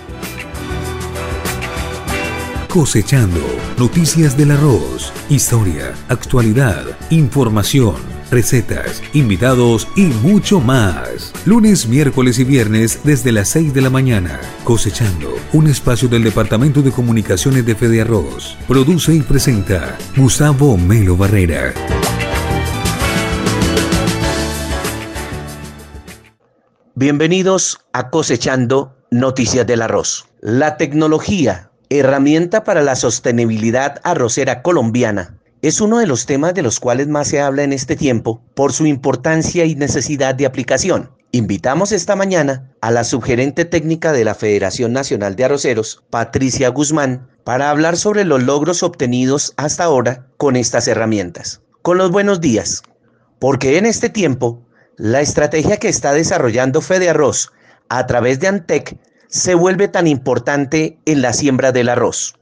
Cosechando, noticias del arroz, historia, actualidad, información, recetas, invitados y mucho más. Lunes, miércoles y viernes desde las 6 de la mañana. Cosechando, un espacio del Departamento de Comunicaciones de Fede Arroz. Produce y presenta Gustavo Melo Barrera. Bienvenidos a Cosechando, noticias del arroz. La tecnología, herramienta para la sostenibilidad arrocera colombiana, es uno de los temas de los cuales más se habla en este tiempo por su importancia y necesidad de aplicación. Invitamos esta mañana a la subgerente técnica de la Federación Nacional de Arroceros, Patricia Guzmán, para hablar sobre los logros obtenidos hasta ahora con estas herramientas. Con los buenos días, porque en este tiempo, la estrategia que está desarrollando Fede Arroz a través de Antec se vuelve tan importante en la siembra del arroz.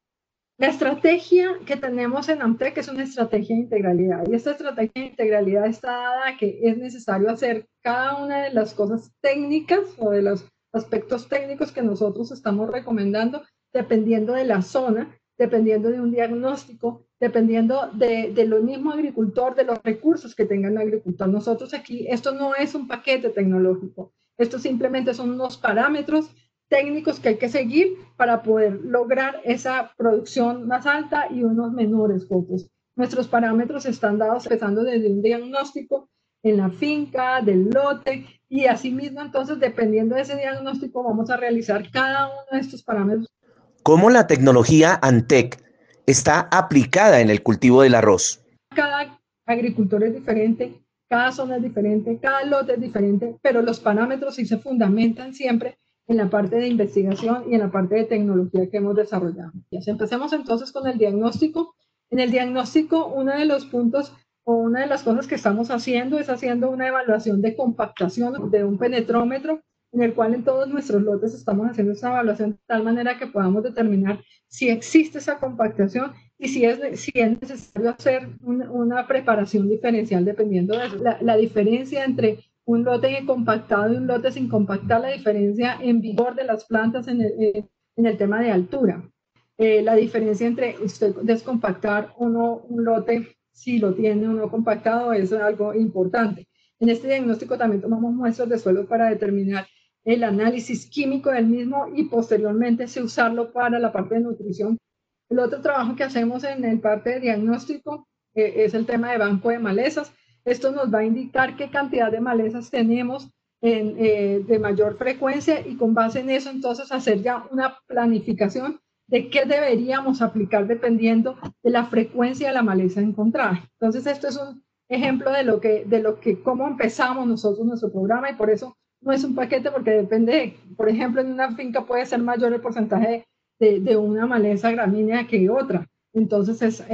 La estrategia que tenemos en Antec es una estrategia de integralidad, y esta estrategia de integralidad está dada a que es necesario hacer cada una de las cosas técnicas o de los aspectos técnicos que nosotros estamos recomendando, dependiendo de la zona, dependiendo de un diagnóstico, dependiendo de lo mismo agricultor, de los recursos que tenga el agricultor. Nosotros aquí, esto no es un paquete tecnológico, esto simplemente son unos parámetros técnicos que hay que seguir para poder lograr esa producción más alta y unos menores costos. Nuestros parámetros están dados empezando desde un diagnóstico en la finca, del lote, y asimismo entonces dependiendo de ese diagnóstico vamos a realizar cada uno de estos parámetros. ¿Cómo la tecnología Antec está aplicada en el cultivo del arroz? Cada agricultor es diferente, cada zona es diferente, cada lote es diferente, pero los parámetros sí se fundamentan siempre en la parte de investigación y en la parte de tecnología que hemos desarrollado. Empecemos entonces con el diagnóstico. En el diagnóstico, uno de los puntos o una de las cosas que estamos haciendo es haciendo una evaluación de compactación de un penetrómetro, en el cual en todos nuestros lotes estamos haciendo esa evaluación de tal manera que podamos determinar si existe esa compactación y si es necesario hacer una preparación diferencial dependiendo de eso. La diferencia entre un lote compactado y un lote sin compactar, la diferencia en vigor de las plantas en el tema de altura, la diferencia entre usted descompactar o no un lote, si lo tiene o no compactado, es algo importante. En este diagnóstico también tomamos muestras de suelo para determinar el análisis químico del mismo y posteriormente se usarlo para la parte de nutrición. El otro trabajo que hacemos en el parte de diagnóstico es el tema de banco de malezas. Esto nos va a indicar qué cantidad de malezas tenemos de mayor frecuencia y con base en eso entonces hacer ya una planificación de qué deberíamos aplicar dependiendo de la frecuencia de la maleza encontrada. Entonces esto es un ejemplo de cómo empezamos nosotros nuestro programa, y por eso no es un paquete, porque depende, por ejemplo, en una finca puede ser mayor el porcentaje de una maleza gramínea que otra. Entonces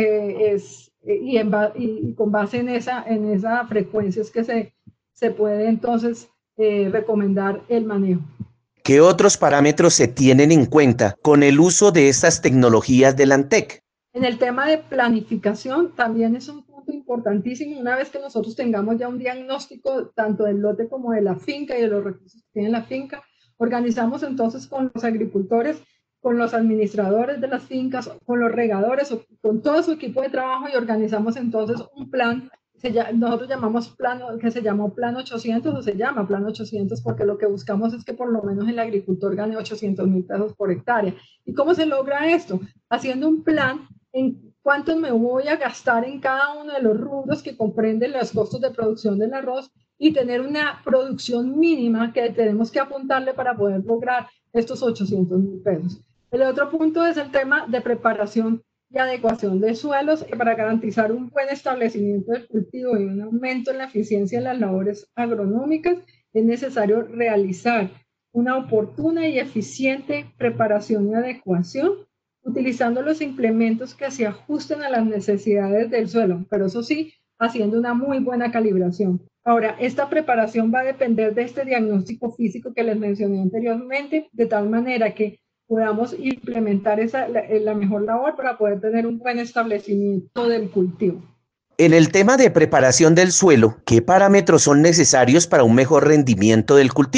y con base en esa frecuencia es que se puede entonces recomendar el manejo. ¿Qué otros parámetros se tienen en cuenta con el uso de estas tecnologías del Antec? En el tema de planificación también es un punto importantísimo. Una vez que nosotros tengamos ya un diagnóstico tanto del lote como de la finca y de los recursos que tiene la finca, organizamos entonces con los agricultores, con los administradores de las fincas, con los regadores, con todo su equipo de trabajo, y organizamos entonces un plan. Nosotros llamamos plan, que se llamó Plan 800, o se llama Plan 800, porque lo que buscamos es que por lo menos el agricultor gane 800,000 pesos por hectárea. ¿Y cómo se logra esto? Haciendo un plan en cuánto me voy a gastar en cada uno de los rubros que comprenden los costos de producción del arroz y tener una producción mínima que tenemos que apuntarle para poder lograr estos 800,000 pesos. El otro punto es el tema de preparación y adecuación de suelos para garantizar un buen establecimiento del cultivo y un aumento en la eficiencia de las labores agronómicas. Es necesario realizar una oportuna y eficiente preparación y adecuación, utilizando los implementos que se ajusten a las necesidades del suelo, pero eso sí, haciendo una muy buena calibración. Ahora, esta preparación va a depender de este diagnóstico físico que les mencioné anteriormente, de tal manera que podamos implementar la mejor labor para poder tener un buen establecimiento del cultivo. En el tema de preparación del suelo, ¿qué parámetros son necesarios para un mejor rendimiento del cultivo?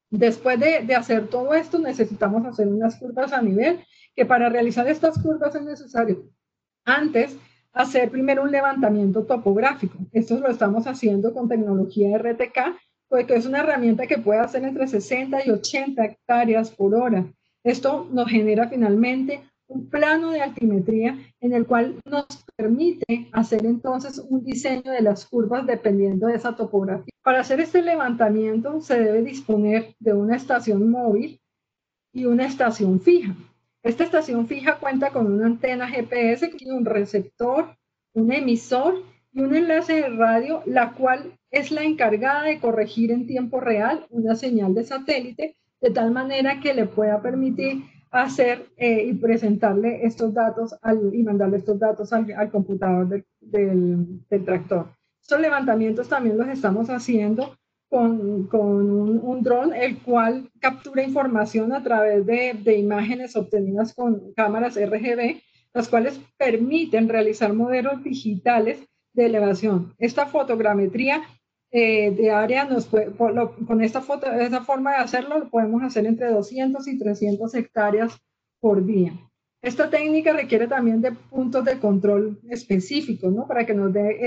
Después de hacer todo esto, necesitamos hacer unas curvas a nivel, que para realizar estas curvas es necesario antes hacer primero un levantamiento topográfico. Esto lo estamos haciendo con tecnología RTK, porque es una herramienta que puede hacer entre 60 y 80 hectáreas por hora. Esto nos genera finalmente un plano de altimetría en el cual nos permite hacer entonces un diseño de las curvas dependiendo de esa topografía. Para hacer este levantamiento se debe disponer de una estación móvil y una estación fija. Esta estación fija cuenta con una antena GPS, un receptor, un emisor y un enlace de radio, la cual es la encargada de corregir en tiempo real una señal de satélite, de tal manera que le pueda permitir hacer y presentarle estos datos y mandarle estos datos al computador del tractor. Estos levantamientos también los estamos haciendo con un dron, el cual captura información a través de imágenes obtenidas con cámaras RGB, las cuales permiten realizar modelos digitales de elevación. Esta fotogrametría de área con esta forma de hacerlo lo podemos hacer entre 200 y 300 hectáreas por día. Esta técnica requiere también de puntos de control específicos, ¿no? Para que nos dé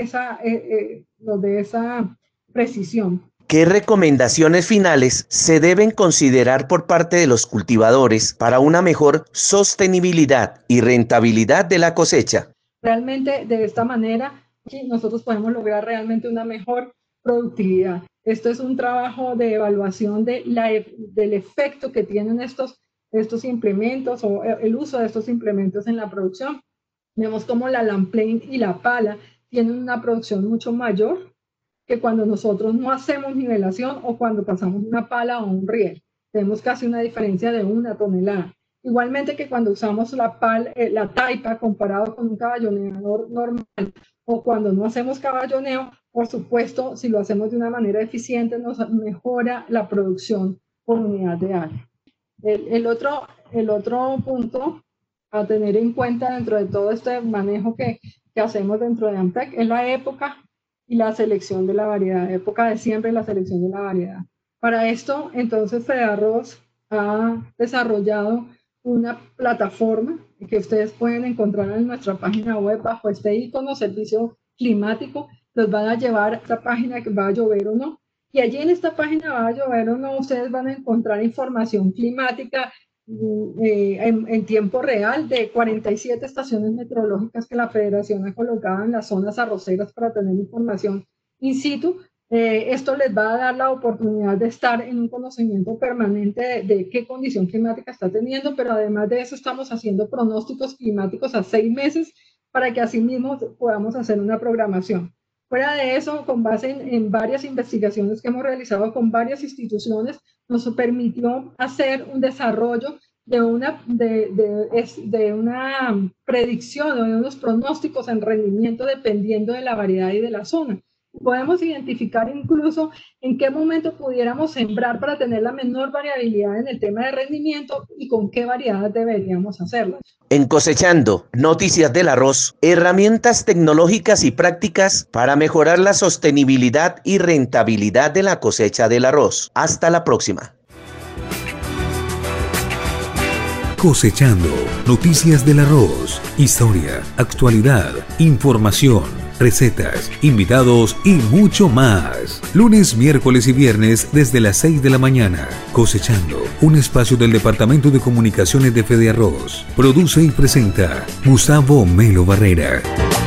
esa precisión. ¿Qué recomendaciones finales se deben considerar por parte de los cultivadores para una mejor sostenibilidad y rentabilidad de la cosecha? Realmente de esta manera nosotros podemos lograr realmente una mejor productividad. Esto es un trabajo de evaluación del efecto que tienen estos implementos o el uso de estos implementos en la producción. Vemos como la lamplane y la pala tienen una producción mucho mayor que cuando nosotros no hacemos nivelación o cuando pasamos una pala o un riel. Tenemos casi una diferencia de 1 tonelada. Igualmente que cuando usamos la taipa comparado con un caballoneador normal o cuando no hacemos caballoneo, por supuesto, si lo hacemos de una manera eficiente, nos mejora la producción por unidad de área. El otro punto a tener en cuenta dentro de todo este manejo que hacemos dentro de AMPEC es la época y la selección de la variedad, época de siembra y la selección de la variedad. Para esto, entonces, FEDEARROZ ha desarrollado una plataforma que ustedes pueden encontrar en nuestra página web bajo este icono, servicio climático. Los van a llevar a esta página que va a llover o no. Y allí en esta página va a llover o no, ustedes van a encontrar información climática en tiempo real de 47 estaciones meteorológicas que la Federación ha colocado en las zonas arroceras para tener información in situ. Esto les va a dar la oportunidad de estar en un conocimiento permanente de qué condición climática está teniendo, pero además de eso estamos haciendo pronósticos climáticos a 6 meses para que así mismo podamos hacer una programación. Fuera de eso, con base en varias investigaciones que hemos realizado con varias instituciones, nos permitió hacer un desarrollo de una predicción o de unos pronósticos en rendimiento dependiendo de la variedad y de la zona. Podemos identificar incluso en qué momento pudiéramos sembrar para tener la menor variabilidad en el tema de rendimiento y con qué variedad deberíamos hacerlo. En Cosechando, Noticias del Arroz, herramientas tecnológicas y prácticas para mejorar la sostenibilidad y rentabilidad de la cosecha del arroz. Hasta la próxima. Cosechando, Noticias del Arroz, historia, actualidad, información, recetas, invitados y mucho más. Lunes, miércoles y viernes desde las 6 de la mañana. Cosechando, un espacio del Departamento de Comunicaciones de FEDEARROZ. Produce y presenta Gustavo Melo Barrera.